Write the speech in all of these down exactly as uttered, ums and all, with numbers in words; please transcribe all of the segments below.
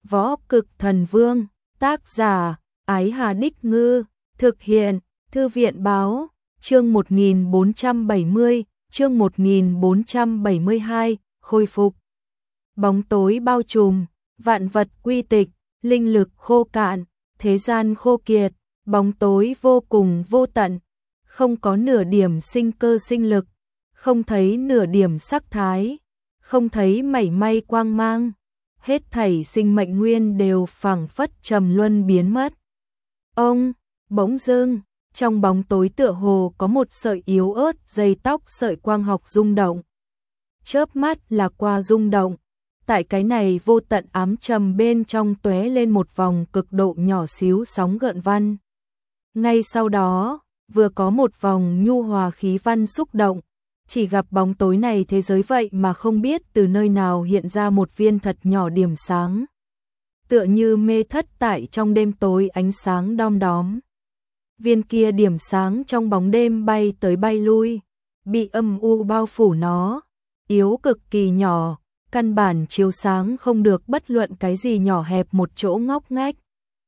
Võ Cực Thần Vương, tác giả, Ái Hà Đích Ngư, thực hiện, Thư viện Báo, chương một nghìn bốn trăm bảy mươi, chương một nghìn bốn trăm bảy mươi hai, khôi phục. Bóng tối bao trùm, vạn vật quy tịch, linh lực khô cạn, thế gian khô kiệt, bóng tối vô cùng vô tận, không có nửa điểm sinh cơ sinh lực, không thấy nửa điểm sắc thái, không thấy mảy may quang mang, hết thảy sinh mệnh nguyên đều phảng phất trầm luân biến mất. Ông, bỗng dưng, trong bóng tối tựa hồ có một sợi yếu ớt dây tóc sợi quang học rung động. Chớp mắt là qua rung động, tại cái này vô tận ám trầm bên trong tóe lên một vòng cực độ nhỏ xíu sóng gợn văn. Ngay sau đó, vừa có một vòng nhu hòa khí văn xúc động, chỉ gặp bóng tối này thế giới vậy mà không biết từ nơi nào hiện ra một viên thật nhỏ điểm sáng. Tựa như mê thất tại trong đêm tối ánh sáng đom đóm. Viên kia điểm sáng trong bóng đêm bay tới bay lui, bị âm u bao phủ nó, yếu cực kỳ nhỏ, căn bản chiếu sáng không được bất luận cái gì nhỏ hẹp một chỗ ngóc ngách.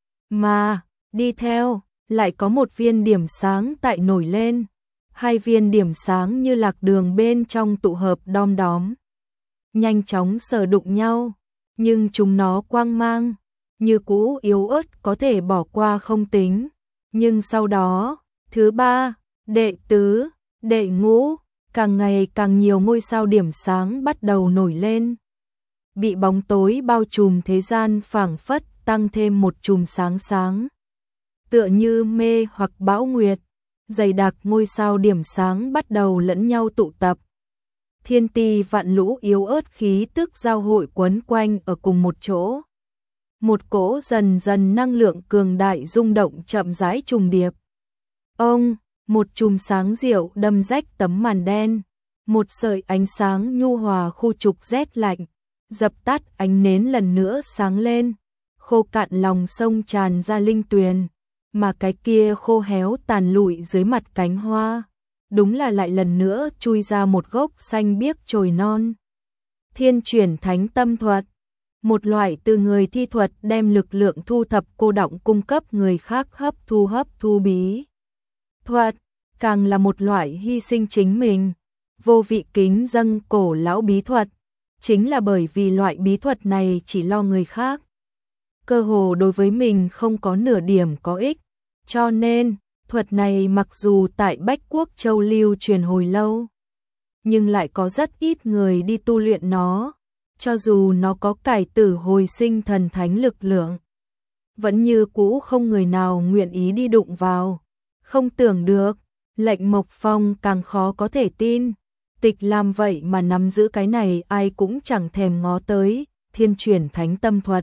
Mà, đi theo, lại có một viên điểm sáng tại nổi lên, hai viên điểm sáng như lạc đường bên trong tụ hợp đom đóm. Nhanh chóng sờ đụng nhau, nhưng chúng nó quang mang, như cũ yếu ớt có thể bỏ qua không tính. Nhưng sau đó, thứ ba, đệ tứ, đệ ngũ, càng ngày càng nhiều ngôi sao điểm sáng bắt đầu nổi lên. Bị bóng tối bao trùm thế gian phảng phất tăng thêm một chùm sáng sáng. Tựa như mê hoặc bão nguyệt, dày đặc ngôi sao điểm sáng bắt đầu lẫn nhau tụ tập. Thiên ti vạn lũ yếu ớt khí tức giao hội quấn quanh ở cùng một chỗ. Một cỗ dần dần năng lượng cường đại rung động chậm rãi trùng điệp. Ông, một chùm sáng diệu đâm rách tấm màn đen, một sợi ánh sáng nhu hòa khu trục rét lạnh, dập tắt ánh nến lần nữa sáng lên, khô cạn lòng sông tràn ra linh tuyền, mà cái kia khô héo tàn lụi dưới mặt cánh hoa, đúng là lại lần nữa chui ra một gốc xanh biếc chồi non. Thiên chuyển thánh tâm thuật, một loại từ người thi thuật đem lực lượng thu thập cô đọng cung cấp người khác hấp thu hấp thu bí thuật, càng là một loại hy sinh chính mình, vô vị kính dâng cổ lão bí thuật, chính là bởi vì loại bí thuật này chỉ lo người khác, cơ hồ đối với mình không có nửa điểm có ích, cho nên thuật này mặc dù tại Bách Quốc Châu lưu truyền hồi lâu, nhưng lại có rất ít người đi tu luyện nó. Cho dù nó có cải tử hồi sinh thần thánh lực lượng, vẫn như cũ không người nào nguyện ý đi đụng vào. Không tưởng được, Lệnh Mộc Phong càng khó có thể tin. Tịch Lam vậy mà nắm giữ cái này ai cũng chẳng thèm ngó tới, thiên chuyển thánh tâm thuật.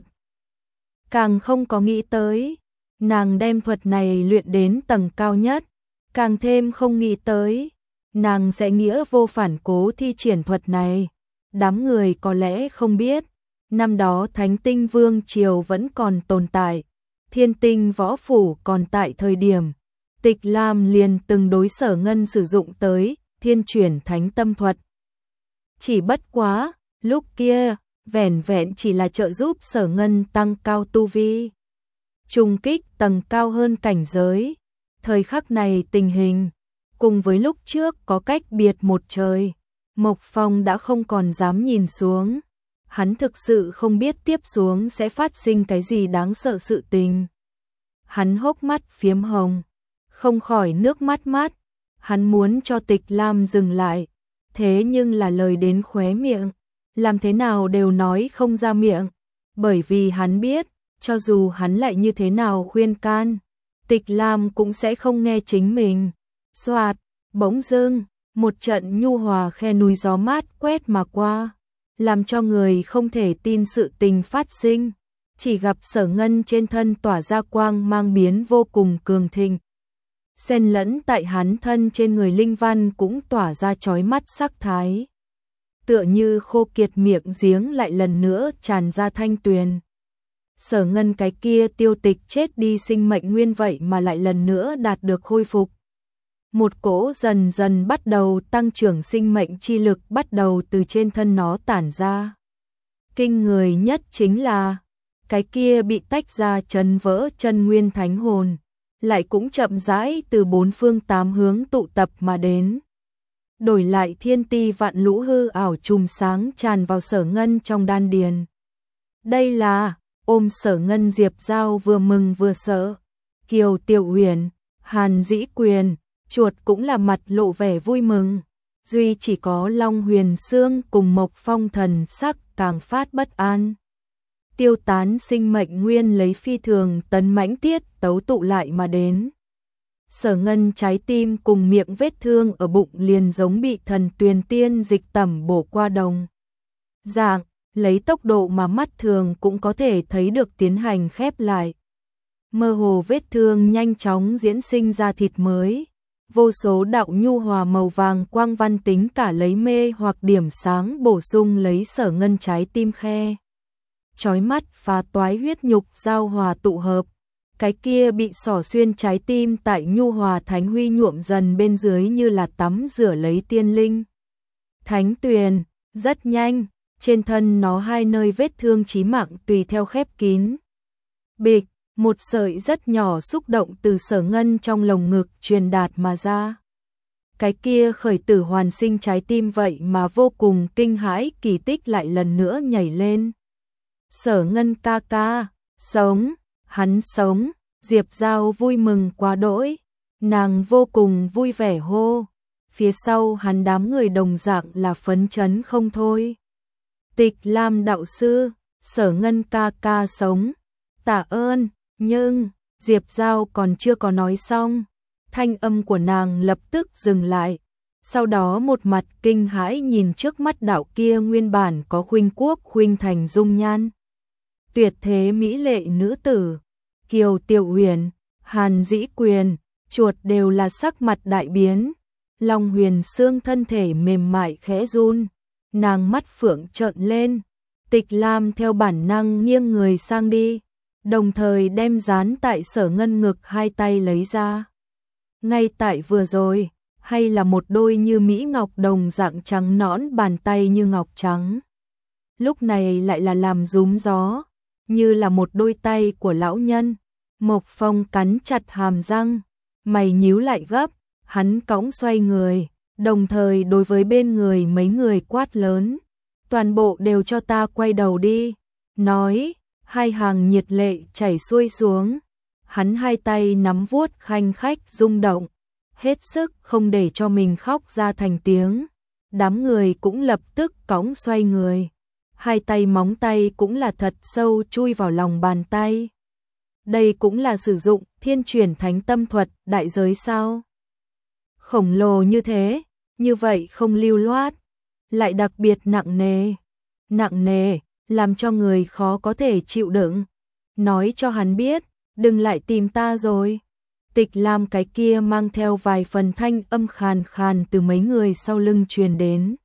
Càng không có nghĩ tới, nàng đem thuật này luyện đến tầng cao nhất, càng thêm không nghĩ tới, nàng sẽ nghĩa vô phản cố thi triển thuật này. Đám người có lẽ không biết, năm đó Thánh Tinh Vương Triều vẫn còn tồn tại, Thiên Tinh Võ Phủ còn tại thời điểm, Tịch Lam liền từng đối Sở Ngân sử dụng tới thiên chuyển thánh tâm thuật. Chỉ bất quá, lúc kia, vẻn vẹn chỉ là trợ giúp Sở Ngân tăng cao tu vi, trùng kích tầng cao hơn cảnh giới. Thời khắc này tình hình, cùng với lúc trước có cách biệt một trời. Mộc Phong đã không còn dám nhìn xuống, hắn thực sự không biết tiếp xuống sẽ phát sinh cái gì đáng sợ sự tình. Hắn hốc mắt phiếm hồng, không khỏi nước mắt mắt, hắn muốn cho Tịch Lam dừng lại, thế nhưng là lời đến khóe miệng, làm thế nào đều nói không ra miệng, bởi vì hắn biết, cho dù hắn lại như thế nào khuyên can, Tịch Lam cũng sẽ không nghe chính mình. Soạt, bỗng dưng, một trận nhu hòa khe núi gió mát quét mà qua, làm cho người không thể tin sự tình phát sinh, chỉ gặp Sở Ngân trên thân tỏa ra quang mang biến vô cùng cường thịnh. Xen lẫn tại hắn thân trên người linh văn cũng tỏa ra chói mắt sắc thái. Tựa như khô kiệt miệng giếng lại lần nữa tràn ra thanh tuyền. Sở Ngân cái kia tiêu tịch chết đi sinh mệnh nguyên vậy mà lại lần nữa đạt được khôi phục. Một cỗ dần dần bắt đầu tăng trưởng sinh mệnh chi lực bắt đầu từ trên thân nó tản ra. Kinh người nhất chính là, cái kia bị tách ra chấn vỡ chân nguyên thánh hồn, lại cũng chậm rãi từ bốn phương tám hướng tụ tập mà đến. Đổi lại thiên ti vạn lũ hư ảo chùm sáng tràn vào Sở Ngân trong đan điền. Đây là, ôm Sở Ngân Diệp Giao vừa mừng vừa sợ. Kiều Tiểu Uyển, Hàn Dĩ Quyền, chuột cũng là mặt lộ vẻ vui mừng. Duy chỉ có Long Huyền Sương cùng Mộc Phong thần sắc càng phát bất an. Tiêu tán sinh mệnh nguyên lấy phi thường tấn mãnh tiết tấu tụ lại mà đến. Sở Ngân trái tim cùng miệng vết thương ở bụng liền giống bị thần tuyền tiên dịch tẩm bổ qua đồng dạng, lấy tốc độ mà mắt thường cũng có thể thấy được tiến hành khép lại. Mơ hồ vết thương nhanh chóng diễn sinh ra thịt mới, vô số đạo nhu hòa màu vàng quang văn tính cả lấy mê hoặc điểm sáng bổ sung lấy Sở Ngân trái tim khe. Chói mắt phá toái huyết nhục giao hòa tụ hợp, cái kia bị xỏ xuyên trái tim tại nhu hòa thánh huy nhuộm dần bên dưới như là tắm rửa lấy tiên linh. Thánh tuyền, rất nhanh, trên thân nó hai nơi vết thương chí mạng tùy theo khép kín. Bịch, một sợi rất nhỏ xúc động từ Sở Ngân trong lồng ngực truyền đạt mà ra. Cái kia khởi tử hoàn sinh trái tim vậy mà vô cùng kinh hãi kỳ tích lại lần nữa nhảy lên. Sở Ngân ca ca, sống, hắn sống, Diệp Giao vui mừng quá đỗi, nàng vô cùng vui vẻ hô, phía sau hắn đám người đồng dạng là phấn chấn không thôi. Tịch Lam đạo sư, Sở Ngân ca ca sống, tạ ơn, nhưng, Diệp Giao còn chưa có nói xong, thanh âm của nàng lập tức dừng lại, sau đó một mặt kinh hãi nhìn trước mắt đạo kia nguyên bản có khuynh quốc khuynh thành dung nhan. Tuyệt thế mỹ lệ nữ tử, Kiều Tiểu Uyển, Hàn Dĩ Quyền, chuột đều là sắc mặt đại biến. Long Huyền Sương thân thể mềm mại khẽ run, nàng mắt phượng trợn lên. Tịch Lam theo bản năng nghiêng người sang đi, đồng thời đem dán tại Sở Ngân ngực hai tay lấy ra. Ngay tại vừa rồi, hay là một đôi như mỹ ngọc đồng dạng trắng nõn bàn tay như ngọc trắng. Lúc này lại là làm rúm gió, như là một đôi tay của lão nhân. Mộc Phong cắn chặt hàm răng, mày nhíu lại gấp, hắn cõng xoay người, đồng thời đối với bên người mấy người quát lớn. Toàn bộ đều cho ta quay đầu đi. Nói, hai hàng nhiệt lệ chảy xuôi xuống. Hắn hai tay nắm vuốt khanh khách rung động, hết sức không để cho mình khóc ra thành tiếng. Đám người cũng lập tức cõng xoay người. Hai tay móng tay cũng là thật sâu chui vào lòng bàn tay. Đây cũng là sử dụng thiên chuyển thánh tâm thuật đại giới sao? Khổng lồ như thế, như vậy không lưu loát, lại đặc biệt nặng nề. Nặng nề, làm cho người khó có thể chịu đựng. Nói cho hắn biết, đừng lại tìm ta rồi. Tịch Lam cái kia mang theo vài phần thanh âm khàn khàn từ mấy người sau lưng truyền đến.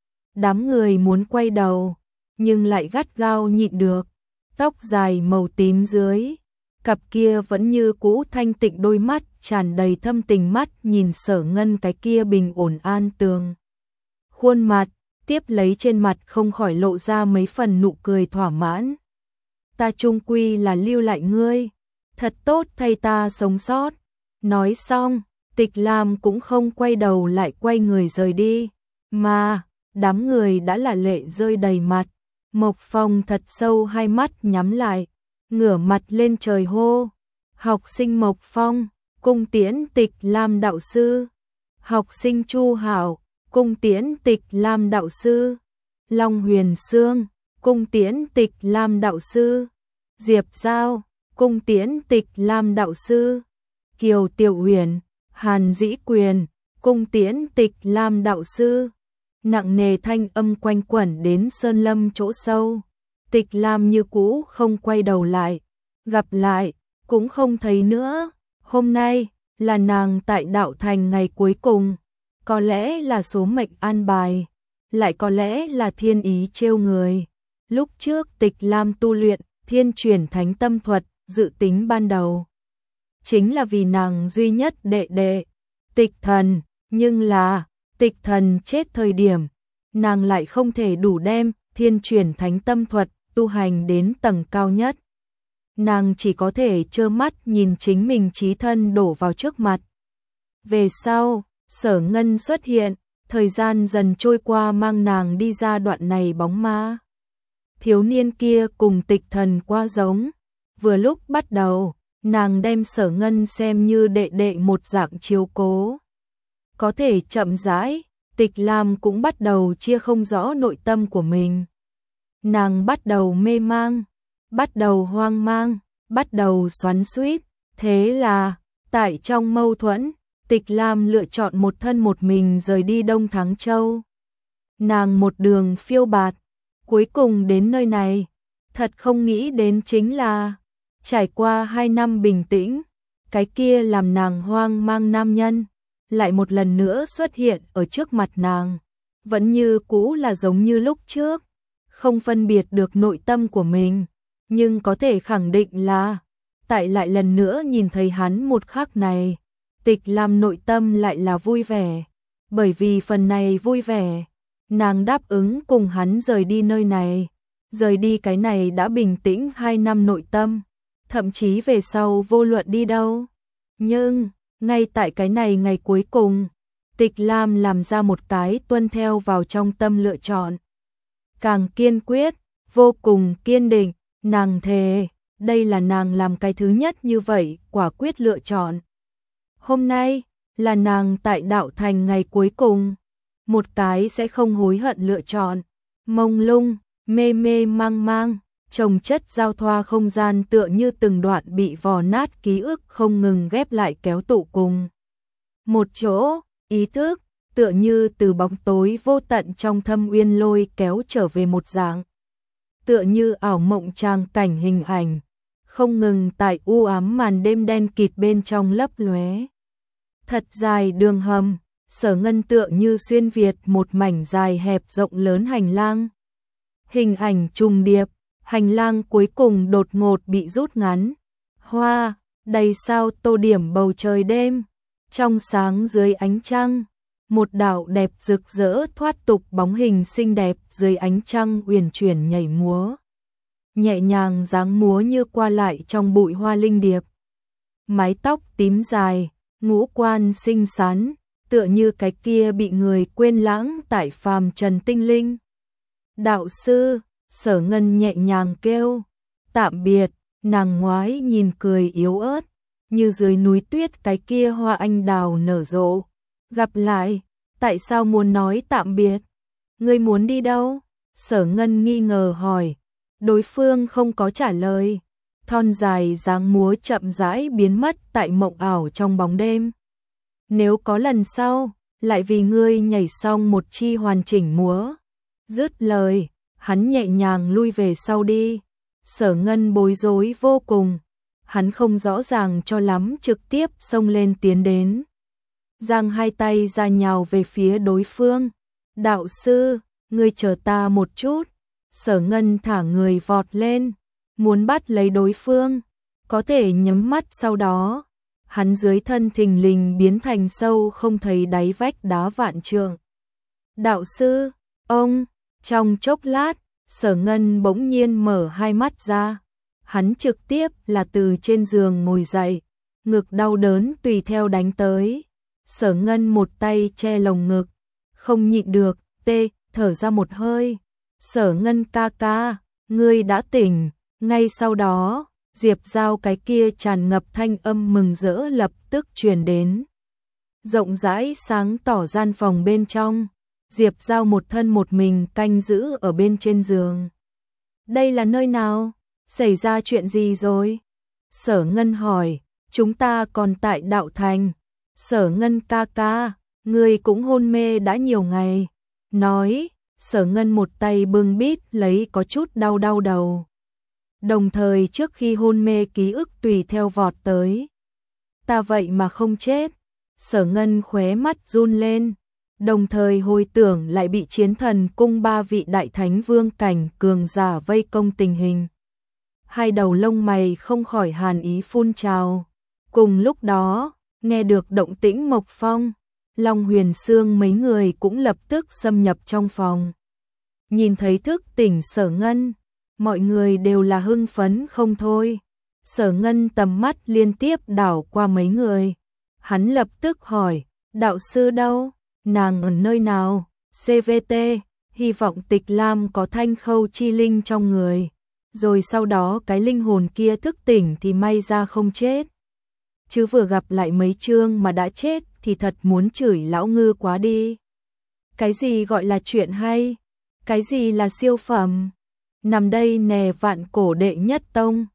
Đám người muốn quay đầu, nhưng lại gắt gao nhịn được. Tóc dài màu tím dưới, cặp kia vẫn như cũ thanh tịnh đôi mắt tràn đầy thâm tình mắt nhìn Sở Ngân cái kia bình ổn an tường. Khuôn mặt, tiếp lấy trên mặt không khỏi lộ ra mấy phần nụ cười thỏa mãn. Ta chung quy là lưu lại ngươi, thật tốt thay ta sống sót. Nói xong, Tịch Lam cũng không quay đầu lại quay người rời đi, mà đám người đã là lệ rơi đầy mặt. Mộc Phong thật sâu hai mắt nhắm lại, ngửa mặt lên trời hô. Học sinh Mộc Phong, cung tiễn Tịch Lam đạo sư. Học sinh Chu Hảo, cung tiễn Tịch Lam đạo sư. Long Huyền Sương, cung tiễn Tịch Lam đạo sư. Diệp Giao, cung tiễn Tịch Lam đạo sư. Kiều Tiểu Uyển, Hàn Dĩ Quyền, cung tiễn Tịch Lam đạo sư. Nặng nề thanh âm quanh quẩn đến sơn lâm chỗ sâu. Tịch Lam như cũ không quay đầu lại, gặp lại cũng không thấy nữa. Hôm nay là nàng tại đạo thành ngày cuối cùng, có lẽ là số mệnh an bài, lại có lẽ là thiên ý trêu người. Lúc trước Tịch Lam tu luyện thiên chuyển thánh tâm thuật, dự tính ban đầu chính là vì nàng duy nhất đệ đệ Tịch Thần, nhưng là Tịch Thần chết thời điểm, nàng lại không thể đủ đem thiên chuyển thánh tâm thuật tu hành đến tầng cao nhất. nàng chỉ có thể trơ mắt nhìn chính mình chí thân đổ vào trước mặt. Về sau, Sở Ngân xuất hiện, thời gian dần trôi qua mang nàng đi ra đoạn này bóng ma. Thiếu niên kia cùng Tịch Thần quá giống, vừa lúc bắt đầu, nàng đem Sở Ngân xem như đệ đệ một dạng chiếu cố. Có thể chậm rãi, Tịch Lam cũng bắt đầu chia không rõ nội tâm của mình. Nàng bắt đầu mê mang, bắt đầu hoang mang, bắt đầu xoắn xuýt, thế là, tại trong mâu thuẫn, Tịch Lam lựa chọn một thân một mình rời đi Đông Thắng Châu. Nàng một đường phiêu bạt, cuối cùng đến nơi này, thật không nghĩ đến chính là, trải qua hai năm bình tĩnh, cái kia làm nàng hoang mang nam nhân, lại một lần nữa xuất hiện ở trước mặt nàng, vẫn như cũ là giống như lúc trước, không phân biệt được nội tâm của mình, nhưng có thể khẳng định là, tại lại lần nữa nhìn thấy hắn một khắc này, Tịch Lam nội tâm lại là vui vẻ, bởi vì phần này vui vẻ, nàng đáp ứng cùng hắn rời đi nơi này, rời đi cái này đã bình tĩnh hai năm nội tâm, thậm chí về sau vô luận đi đâu. Nhưng, ngay tại cái này ngày cuối cùng, Tịch Lam làm ra một cái tuân theo vào trong tâm lựa chọn. Càng kiên quyết, vô cùng kiên định, nàng thề, đây là nàng làm cái thứ nhất như vậy, quả quyết lựa chọn. Hôm nay, là nàng tại đạo thành ngày cuối cùng, một cái sẽ không hối hận lựa chọn, mông lung, mê mê mang mang, chồng chất giao thoa không gian tựa như từng đoạn bị vò nát ký ức không ngừng ghép lại kéo tụ cùng. Một chỗ, ý thức, tựa như từ bóng tối vô tận trong thâm uyên lôi kéo trở về một dạng. Tựa như ảo mộng tràng cảnh hình ảnh, không ngừng tại u ám màn đêm đen kịt bên trong lấp lóe. Thật dài đường hầm, Sở Ngân tựa như xuyên việt một mảnh dài hẹp rộng lớn hành lang. Hình ảnh trùng điệp, hành lang cuối cùng đột ngột bị rút ngắn. Hoa, đầy sao tô điểm bầu trời đêm, trong sáng dưới ánh trăng, một đạo đẹp rực rỡ thoát tục bóng hình xinh đẹp dưới ánh trăng uyển chuyển nhảy múa. Nhẹ nhàng dáng múa như qua lại trong bụi hoa linh điệp. Mái tóc tím dài, ngũ quan xinh xắn, tựa như cái kia bị người quên lãng tại phàm trần tinh linh. Đạo sư, Sở Ngân nhẹ nhàng kêu, tạm biệt, nàng ngoái nhìn cười yếu ớt, như dưới núi tuyết cái kia hoa anh đào nở rộ. Gặp lại, tại sao muốn nói tạm biệt? Ngươi muốn đi đâu? Sở Ngân nghi ngờ hỏi, đối phương không có trả lời. Thon dài dáng múa chậm rãi biến mất tại mộng ảo trong bóng đêm. Nếu có lần sau, lại vì ngươi nhảy xong một chi hoàn chỉnh múa. Dứt lời, hắn nhẹ nhàng lui về sau đi. Sở Ngân bối rối vô cùng, hắn không rõ ràng cho lắm trực tiếp xông lên tiến đến. Giang hai tay ra nhào về phía đối phương. Đạo sư, ngươi chờ ta một chút. Sở Ngân thả người vọt lên, muốn bắt lấy đối phương, có thể nhắm mắt sau đó. Hắn dưới thân thình lình biến thành sâu không thấy đáy vách đá vạn trượng. Đạo sư, ông, trong chốc lát, Sở Ngân bỗng nhiên mở hai mắt ra. Hắn trực tiếp là từ trên giường ngồi dậy, ngực đau đớn tùy theo đánh tới. Sở Ngân một tay che lồng ngực, không nhịn được, tê, thở ra một hơi. Sở Ngân ca ca, ngươi đã tỉnh. Ngay sau đó, Diệp Giao cái kia tràn ngập thanh âm mừng rỡ lập tức truyền đến. Rộng rãi sáng tỏ gian phòng bên trong, Diệp Giao một thân một mình canh giữ ở bên trên giường. Đây là nơi nào? Xảy ra chuyện gì rồi? Sở Ngân hỏi, chúng ta còn tại đạo thành. Sở Ngân ca ca, ngươi cũng hôn mê đã nhiều ngày. Nói, Sở Ngân một tay bưng bít lấy có chút đau đau đầu. Đồng thời trước khi hôn mê ký ức tùy theo vọt tới. Ta vậy mà không chết. Sở Ngân khóe mắt run lên, đồng thời hồi tưởng lại bị Chiến Thần cung ba vị đại thánh vương cảnh cường giả vây công tình hình. Hai đầu lông mày không khỏi hàn ý phun trào. Cùng lúc đó, nghe được động tĩnh Mộc Phong, Long Huyền Sương mấy người cũng lập tức xâm nhập trong phòng. Nhìn thấy thức tỉnh Sở Ngân, mọi người đều là hưng phấn không thôi. Sở Ngân tầm mắt liên tiếp đảo qua mấy người. Hắn lập tức hỏi, đạo sư đâu? Nàng ở nơi nào? xê vê tê, hy vọng Tịch Lam có thanh khâu chi linh trong người. Rồi sau đó cái linh hồn kia thức tỉnh thì may ra không chết. Chứ vừa gặp lại mấy chương mà đã chết thì thật muốn chửi lão ngư quá đi. Cái gì gọi là chuyện hay? Cái gì là siêu phẩm? Nằm đây nè vạn cổ đệ nhất tông.